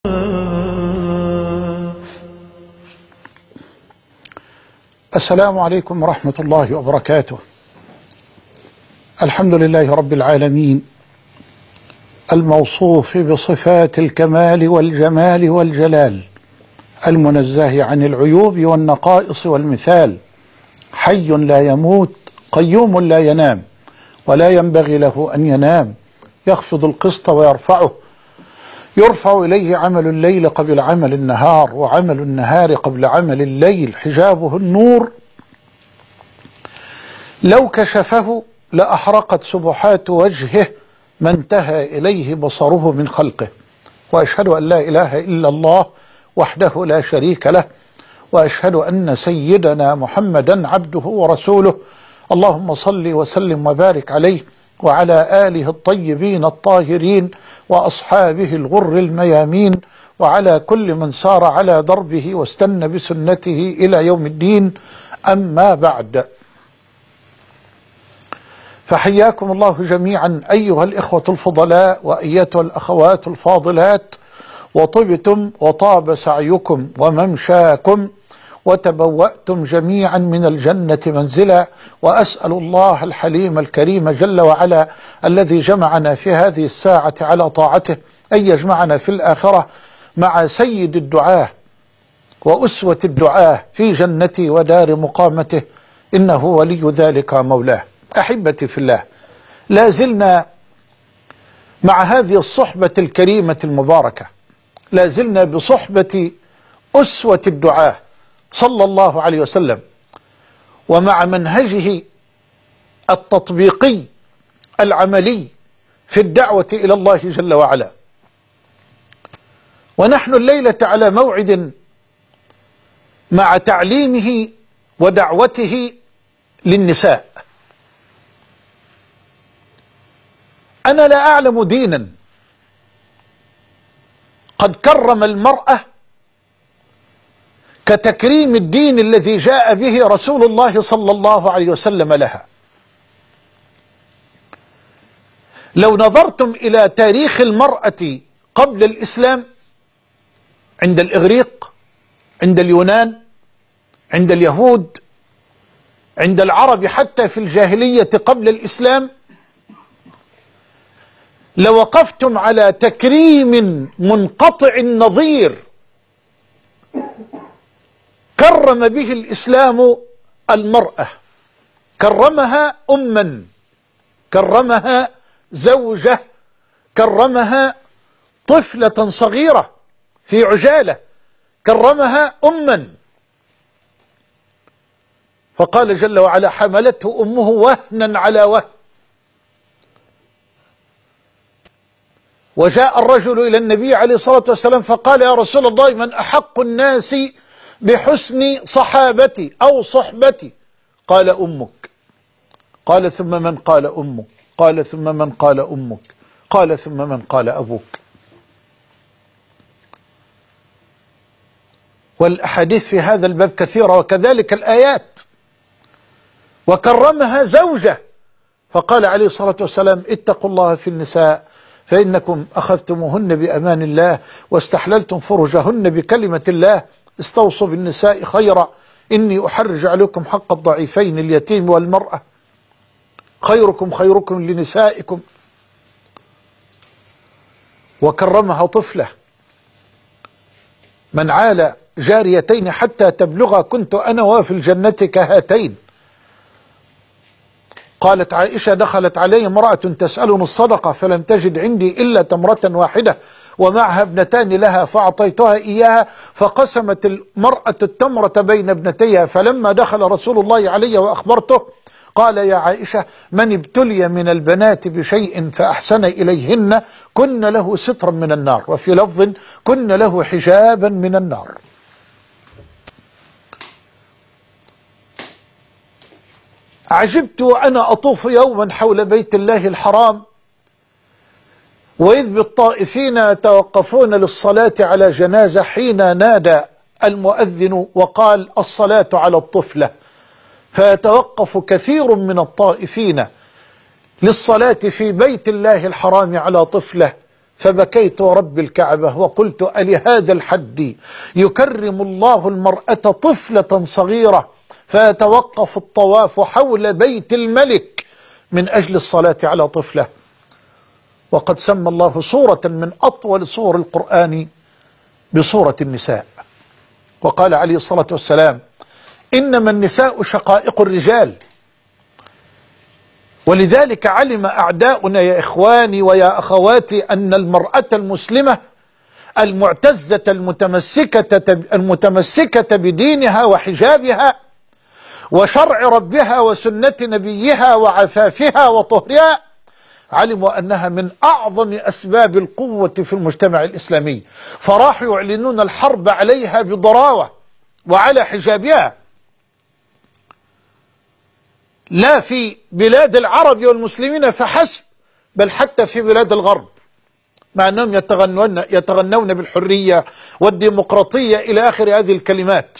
السلام عليكم ورحمة الله وبركاته. الحمد لله رب العالمين، الموصوف بصفات الكمال والجمال والجلال، المنزه عن العيوب والنقائص والمثال، حي لا يموت، قيوم لا ينام ولا ينبغي له أن ينام، يخفض القسط ويرفعه، يرفع إليه عمل الليل قبل عمل النهار، وعمل النهار قبل عمل الليل، حجابه النور لو كشفه لأحرقت سبحات وجهه ما انتهى إليه بصره من خلقه. وأشهد أن لا إله إلا الله وحده لا شريك له، وأشهد أن سيدنا محمدا عبده ورسوله. اللهم صل وسلم وبارك عليه وعلى آله الطيبين الطاهرين وأصحابه الغر الميامين، وعلى كل من سار على دربه واستنى بسنته إلى يوم الدين. أما بعد، فحياكم الله جميعا أيها الإخوة الفضلاء وأيتها الأخوات الفاضلات، وطبتم وطاب سعيكم وممشاكم وتبوأتم جميعا من الجنة منزلا. وأسأل الله الحليم الكريم جل وعلا الذي جمعنا في هذه الساعة على طاعته أن يجمعنا في الآخرة مع سيد الدعاة وأسوة الدعاة في جنته ودار مقامته، إنه ولي ذلك مولاه. أحبتي في الله، لا زلنا مع هذه الصحبة الكريمة المباركة، لا زلنا بصحبة أسوة الدعاة صلى الله عليه وسلم، ومع منهجه التطبيقي العملي في الدعوة إلى الله جل وعلا. ونحن الليلة على موعد مع تعليمه ودعوته للنساء. أنا لا أعلم دينا قد كرم المرأة كتكريم الدين الذي جاء به رسول الله صلى الله عليه وسلم لها. لو نظرتم إلى تاريخ المرأة قبل الإسلام، عند الإغريق، عند اليونان، عند اليهود، عند العرب، حتى في الجاهلية قبل الإسلام، لوقفتم على تكريم منقطع النظير كرم به الإسلام المرأة. كرمها أما، كرمها زوجة، كرمها طفلة صغيرة في عجالة، كرمها أما. فقال جل وعلا: حملته أمه وهنا على وهن. وجاء الرجل إلى النبي عليه الصلاة والسلام فقال: يا رسول الله، من أحق الناس بحسن صحابتي أو صحبتي؟ قال: أمك. قال: ثم من؟ قال: أمك. قال: ثم من؟ قال: أمك. قال: ثم من؟ قال: أبوك. والأحاديث في هذا الباب كثيرة، وكذلك الآيات. وكرمها زوجة، فقال عليه الصلاة والسلام: اتقوا الله في النساء فإنكم أخذتموهن بأمان الله واستحللتم فرجهن بكلمة الله، استوصوا بالنساء خيرا، إني أحرج عليكم حق الضعيفين اليتيم والمرأة، خيركم خيركم لنسائكم. وكرمها طفلة: من عال جاريتين حتى تبلغا كنت أنا وفي الجنة كهاتين. قالت عائشة: دخلت علي امرأة تسألني الصدقة فلم تجد عندي إلا تمرة واحدة ومعها ابنتان لها فأعطيتها إياها، فقسمت المرأة التمرة بين ابنتيها، فلما دخل رسول الله علي وأخبرته قال: يا عائشة، من ابتلي من البنات بشيء فأحسن إليهن كن له سترا من النار، وفي لفظ كن له حجابا من النار. عجبت وأنا أطوف يوما حول بيت الله الحرام، وإذ بالطائفين يتوقفون للصلاة على جنازة، حين نادى المؤذن وقال: الصلاة على الطفلة، فيتوقف كثير من الطائفين للصلاة في بيت الله الحرام على طفلة، فبكيت رب الكعبة وقلت: ألهذا الحد يكرم الله المرأة طفلة صغيرة فيتوقف الطواف حول بيت الملك من أجل الصلاة على طفلة؟ وقد سمى الله سورة من أطول سور القرآن بسورة النساء، وقال عليه الصلاة والسلام: إنما النساء شقائق الرجال. ولذلك علم أعداؤنا يا إخواني ويا أخواتي أن المرأة المسلمة المعتزة المتمسكة بدينها وحجابها وشرع ربها وسنة نبيها وعفافها وطهرها، علموا أنها من أعظم أسباب القوة في المجتمع الإسلامي، فراحوا يعلنون الحرب عليها بضراوة وعلى حجابها، لا في بلاد العرب والمسلمين فحسب، بل حتى في بلاد الغرب، مع أنهم يتغنون بالحرية والديمقراطية إلى آخر هذه الكلمات،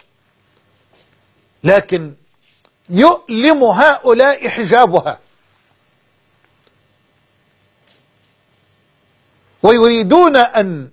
لكن يؤلم هؤلاء حجابها، ويريدون أن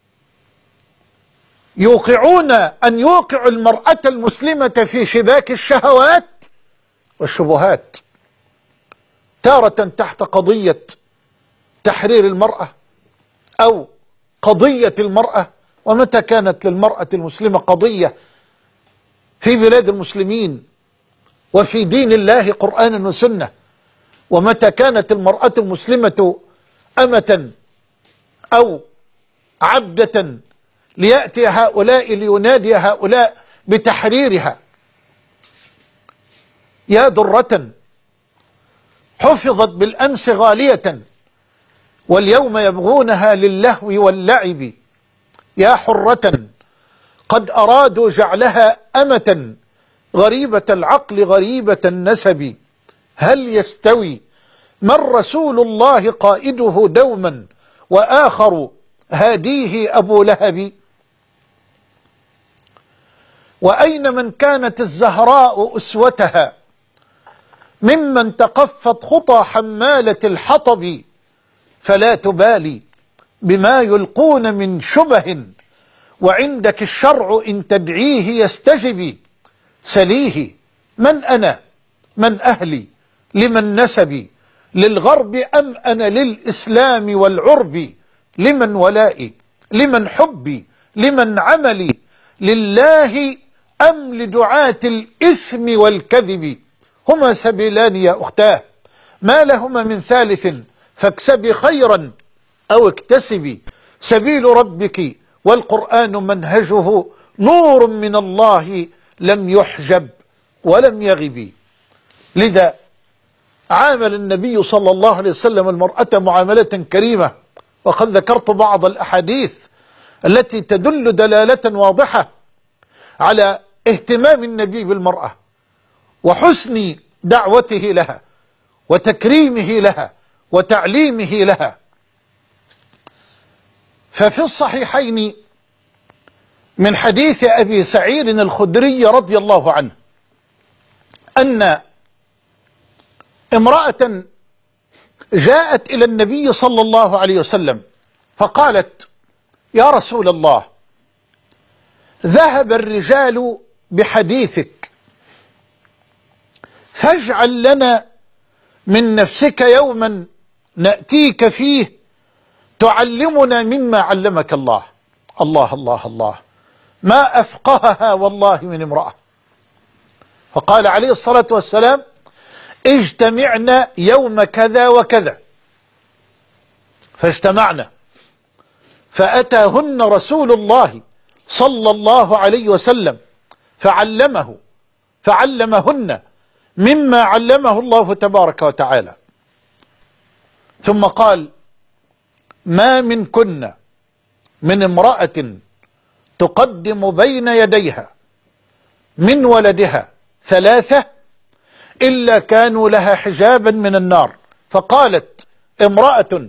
يوقعوا المرأة المسلمة في شباك الشهوات والشبهات، تارة تحت قضية تحرير المرأة أو قضية المرأة. ومتى كانت للمرأة المسلمة قضية في بلاد المسلمين وفي دين الله قرآنا وسنة؟ ومتى كانت المرأة المسلمة أمة أو عبدة ليأتي هؤلاء لينادي هؤلاء بتحريرها؟ يا درة حفظت بالأمس غالية واليوم يبغونها للهو واللعب، يا حرة قد أرادوا جعلها أمة غريبة العقل غريبة النسب، هل يستوي من رسول الله قائده دوما وآخر هاديه أبو لهب؟ وأين من كانت الزهراء أسوتها ممن تقفت خطى حمالة الحطب، فلا تبالي بما يلقون من شبه وعندك الشرع إن تدعيه يستجب، سليه من أنا من أهلي لمن نسبي، للغرب أم أنا للإسلام والعرب، لمن ولائي لمن حبي لمن عملي، لله أم لدعاة الإثم والكذب، هما سبيلان يا أختاه ما لهما من ثالث، فاكسبي خيرا أو اكتسبي، سبيل ربك والقرآن منهجه نور من الله لم يحجب ولم يغب. لذا عامل النبي صلى الله عليه وسلم المرأة معاملة كريمة، وقد ذكرت بعض الأحاديث التي تدل دلالة واضحة على اهتمام النبي بالمرأة وحسن دعوته لها وتكريمه لها وتعليمه لها. ففي الصحيحين من حديث أبي سعيد الخدري رضي الله عنه أن امرأة جاءت إلى النبي صلى الله عليه وسلم فقالت: يا رسول الله، ذهب الرجال بحديثك، فاجعل لنا من نفسك يوما نأتيك فيه تعلمنا مما علمك الله. الله الله الله، ما أفقهها والله من امرأة. فقال عليه الصلاة والسلام: اجتمعنا يوم كذا وكذا، فاجتمعنا، فأتاهن رسول الله صلى الله عليه وسلم فعلمهن مما علمه الله تبارك وتعالى، ثم قال: ما منكن من امرأة تقدم بين يديها من ولدها 3 إلا كانوا لها حجابا من النار. فقالت امرأة: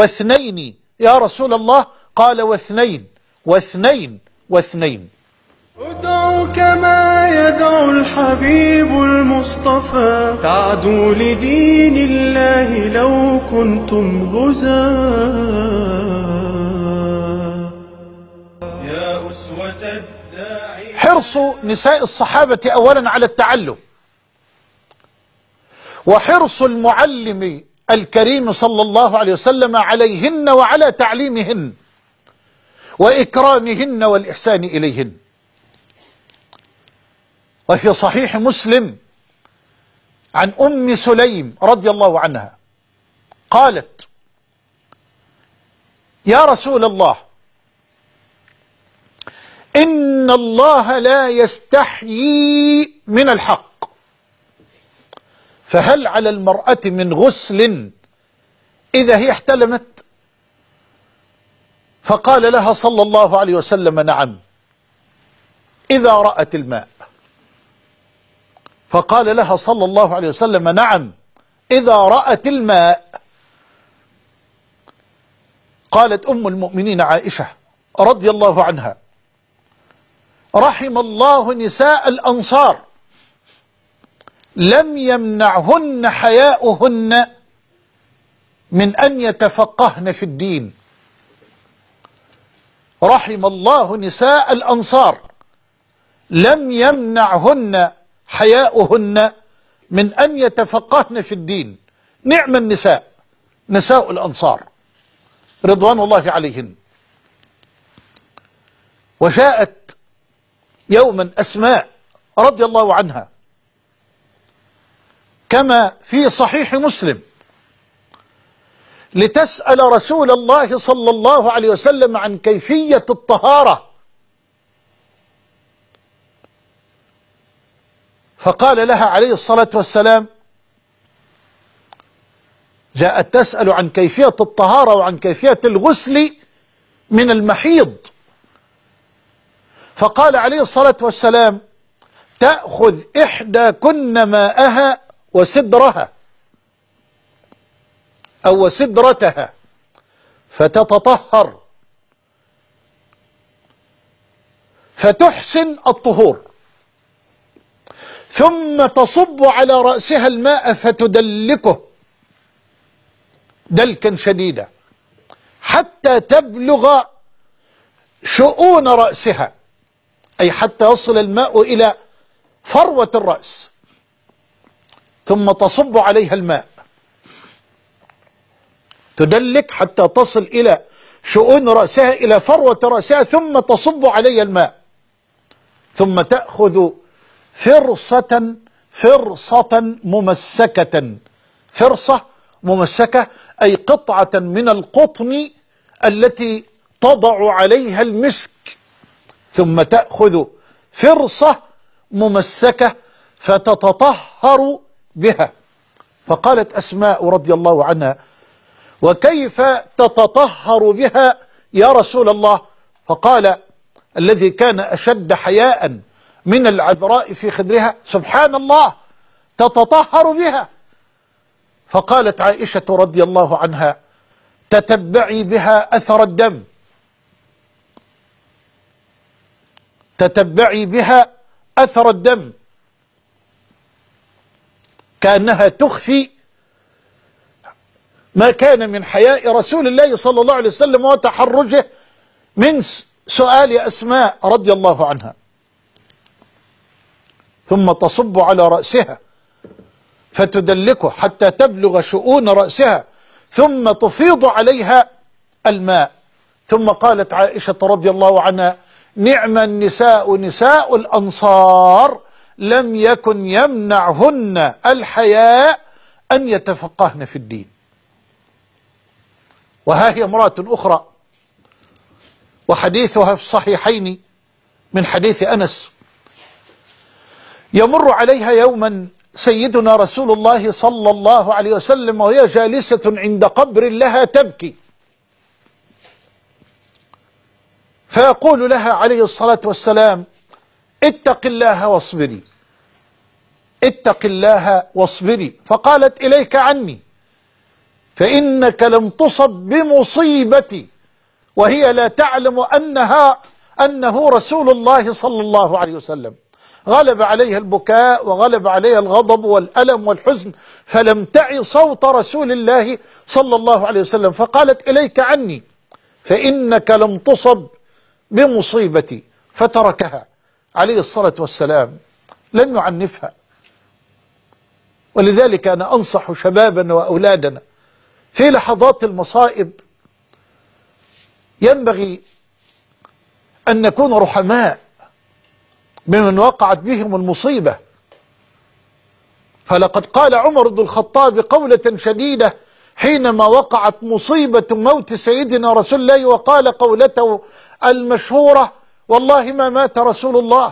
و2 يا رسول الله؟ قال: و2 و2 و2. ادعوا كما يدعو الحبيب المصطفى، تعدوا لدين الله لو كنتم غزاة. يا أسوة الداعي. حرص نساء الصحابة أولا على التعلم، وحرص المعلم الكريم صلى الله عليه وسلم عليهن وعلى تعليمهن وإكرامهن والإحسان إليهن. وفي صحيح مسلم عن أم سليم رضي الله عنها قالت: يا رسول الله، إن الله لا يستحيي من الحق، فهل على المرأة من غسل إذا هي احتلمت؟ فقال لها صلى الله عليه وسلم: نعم، إذا رأت الماء. فقال لها صلى الله عليه وسلم: نعم، إذا رأت الماء. قالت أم المؤمنين عائشة رضي الله عنها: رحم الله نساء الأنصار، لم يمنعهن حياؤهن من أن يتفقهن في الدين. رحم الله نساء الأنصار، لم يمنعهن حياؤهن من أن يتفقهن في الدين. نعم النساء، نساء الأنصار رضوان الله عليهن. وجاءت يوما أسماء رضي الله عنها كما في صحيح مسلم لتسأل رسول الله صلى الله عليه وسلم عن كيفية الطهارة، فقال لها عليه الصلاة والسلام، جاءت تسأل عن كيفية الطهارة وعن كيفية الغسل من المحيض، فقال عليه الصلاة والسلام: تأخذ إحداكن ماءها وسدرها أو وسدرتها فتتطهر فتحسن الطهور، ثم تصب على رأسها الماء فتدلكه دلكا شديدا حتى تبلغ شؤون رأسها، أي حتى يصل الماء إلى فروة الرأس، ثم تصب عليها الماء، تدلك حتى تصل إلى شؤون رأسها إلى فروة رأسها، ثم تصب عليها الماء، ثم تأخذ فرصة ممسكة. فرصة ممسكة أي قطعة من القطن التي تضع عليها المسك، ثم تأخذ فرصة ممسكة فتتطهر بها. فقالت أسماء رضي الله عنها: وكيف تتطهر بها يا رسول الله؟ فقال الذي كان أشد حياء من العذراء في خدرها: سبحان الله، تتطهر بها. فقالت عائشة رضي الله عنها: تتبعي بها أثر الدم، تتبعي بها أثر الدم، كأنها تخفي ما كان من حياء رسول الله صلى الله عليه وسلم وتحرجه من سؤال أسماء رضي الله عنها. ثم تصب على رأسها فتدلكه حتى تبلغ شؤون رأسها، ثم تفيض عليها الماء. ثم قالت عائشة رضي الله عنها: نعم النساء نساء الأنصار، لم يكن يمنعهن الحياء أن يتفقهن في الدين. وها هي امرأة أخرى وحديثها في الصحيحين من حديث أنس، يمر عليها يوما سيدنا رسول الله صلى الله عليه وسلم وهي جالسة عند قبر لها تبكي، فيقول لها عليه الصلاة والسلام: اتق الله واصبري، اتق الله واصبري. فقالت: إليك عني، فإنك لم تصب بمصيبتي وهي لا تعلم أنه رسول الله صلى الله عليه وسلم. غلب عليها البكاء وغلب عليها الغضب والألم والحزن، فلم تعي صوت رسول الله صلى الله عليه وسلم، فقالت: إليك عني فإنك لم تصب بمصيبتي، فتركها عليه الصلاة والسلام، لم يعنفها. ولذلك أنا أنصح شبابنا وأولادنا في لحظات المصائب ينبغي أن نكون رحماء بمن وقعت بهم المصيبة. فلقد قال عمر بن الخطاب قولة شديدة حينما وقعت مصيبة موت سيدنا رسول الله، وقال قولته المشهورة: والله ما مات رسول الله.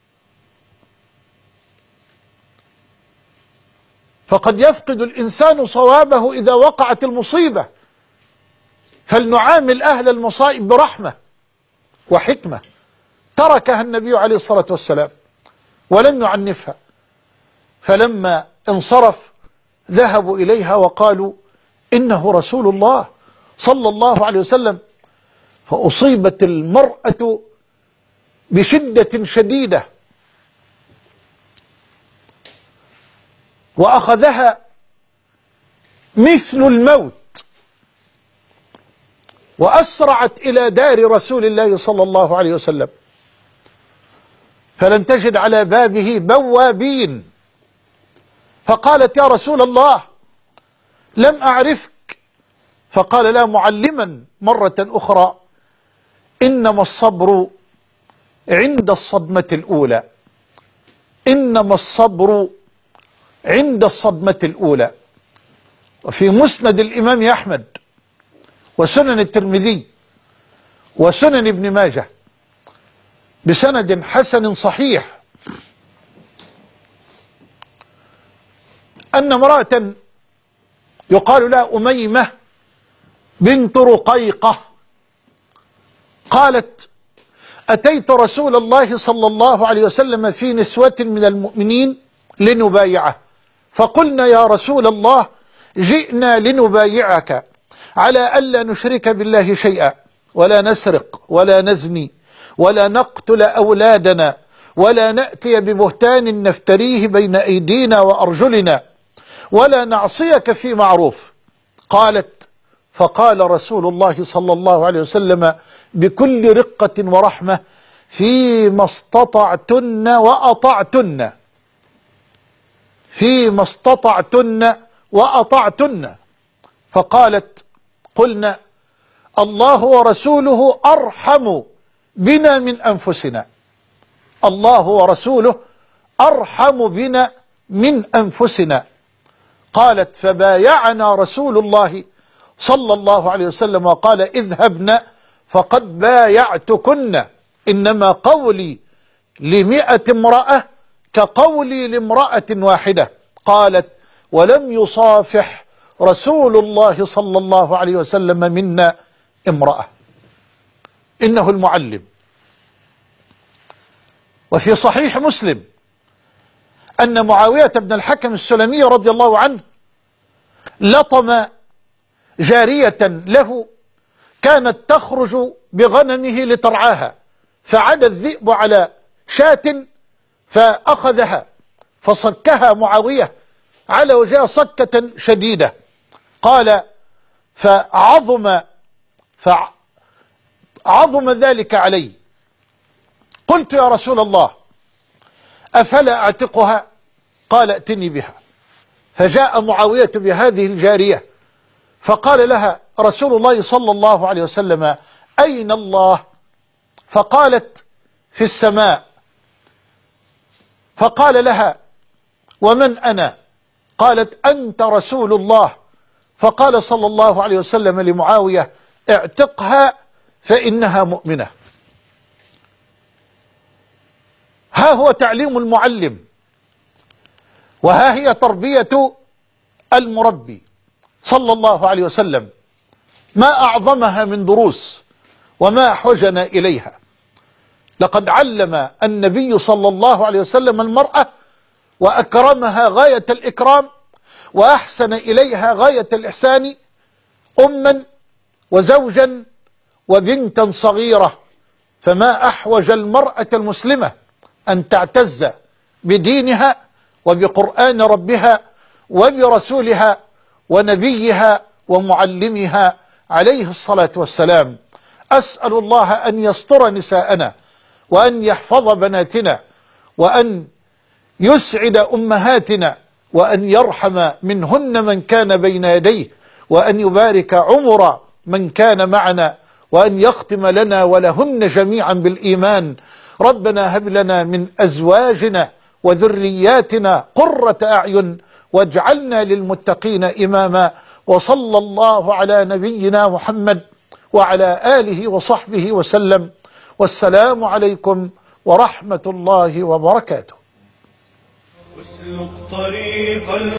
فقد يفقد الإنسان صوابه إذا وقعت المصيبة، فلنعامل أهل المصائب برحمة وحكمة. تركها النبي عليه الصلاة والسلام ولم يعنفها، فلما انصرف ذهبوا إليها وقالوا: إنه رسول الله صلى الله عليه وسلم. فأصيبت المرأة بشدة شديدة، وأخذها مثل الموت، وأسرعت إلى دار رسول الله صلى الله عليه وسلم، فلم تجد على بابه بوابين، فقالت: يا رسول الله لم أعرفك. فقال لها معلما مرة أخرى: إنما الصبر عند الصدمة الأولى، إنما الصبر عند الصدمة الأولى. وفي مسند الإمام أحمد وسنن الترمذي وسنن ابن ماجه بسند حسن صحيح أن امرأة يقال لها أميمة بنت رقيقة قالت: أتيت رسول الله صلى الله عليه وسلم في نسوة من المؤمنين لنبايعه، فقلنا: يا رسول الله جئنا لنبايعك على ألا نشرك بالله شيئا، ولا نسرق ولا نزني ولا نقتل أولادنا، ولا نأتي ببهتان نفتريه بين أيدينا وأرجلنا، ولا نعصيك في معروف. قالت: فقال رسول الله صلى الله عليه وسلم بكل رقة ورحمة: فيما استطعتن وأطعتن، فيما استطعتن وأطعتن. فقالت: قلنا: الله ورسوله أرحم بنا من أنفسنا، الله ورسوله أرحم بنا من أنفسنا. قالت: فبايعنا رسول الله صلى الله عليه وسلم وقال: اذهبن فقد بايعتكن، إنما قولي ل100 امرأة كقولي لامرأة واحدة. قالت: ولم يصافح رسول الله صلى الله عليه وسلم منا امرأة. إنه المعلم. وفي صحيح مسلم أن معاوية بن الحكم السلمي رضي الله عنه لطم جارية له كانت تخرج بغنمه لترعاها، فعدى الذئب على شاة فأخذها فصكها معاوية على وجهها صكة شديدة. قال: فعظم ذلك علي. قلت: يا رسول الله أفلا أعتقها؟ قال: ائتني بها. فجاء معاوية بهذه الجارية فقال لها رسول الله صلى الله عليه وسلم: أين الله؟ فقالت: في السماء. فقال لها: ومن أنا؟ قالت: أنت رسول الله. فقال صلى الله عليه وسلم لمعاوية: اعتقها فإنها مؤمنة. ها هو تعليم المعلم، وها هي تربية المربي صلى الله عليه وسلم. ما أعظمها من دروس وما أحوجنا إليها. لقد علم النبي صلى الله عليه وسلم المرأة وأكرمها غاية الإكرام، وأحسن إليها غاية الإحسان، أما وزوجا وبنتا صغيرة فما أحوج المرأة المسلمة أن تعتز بدينها وبقرآن ربها وبرسولها ونبيها ومعلمها عليه الصلاة والسلام. أسأل الله أن يستر نساءنا وأن يحفظ بناتنا وأن يسعد أمهاتنا وأن يرحم منهن من كان بين يديه وأن يبارك عمر من كان معنا وأن يختم لنا ولهن جميعا بالإيمان. ربنا هب لنا من أزواجنا وذرياتنا قرة أعين واجعلنا للمتقين إماما. وصلى الله على نبينا محمد وعلى آله وصحبه وسلم، والسلام عليكم ورحمة الله وبركاته.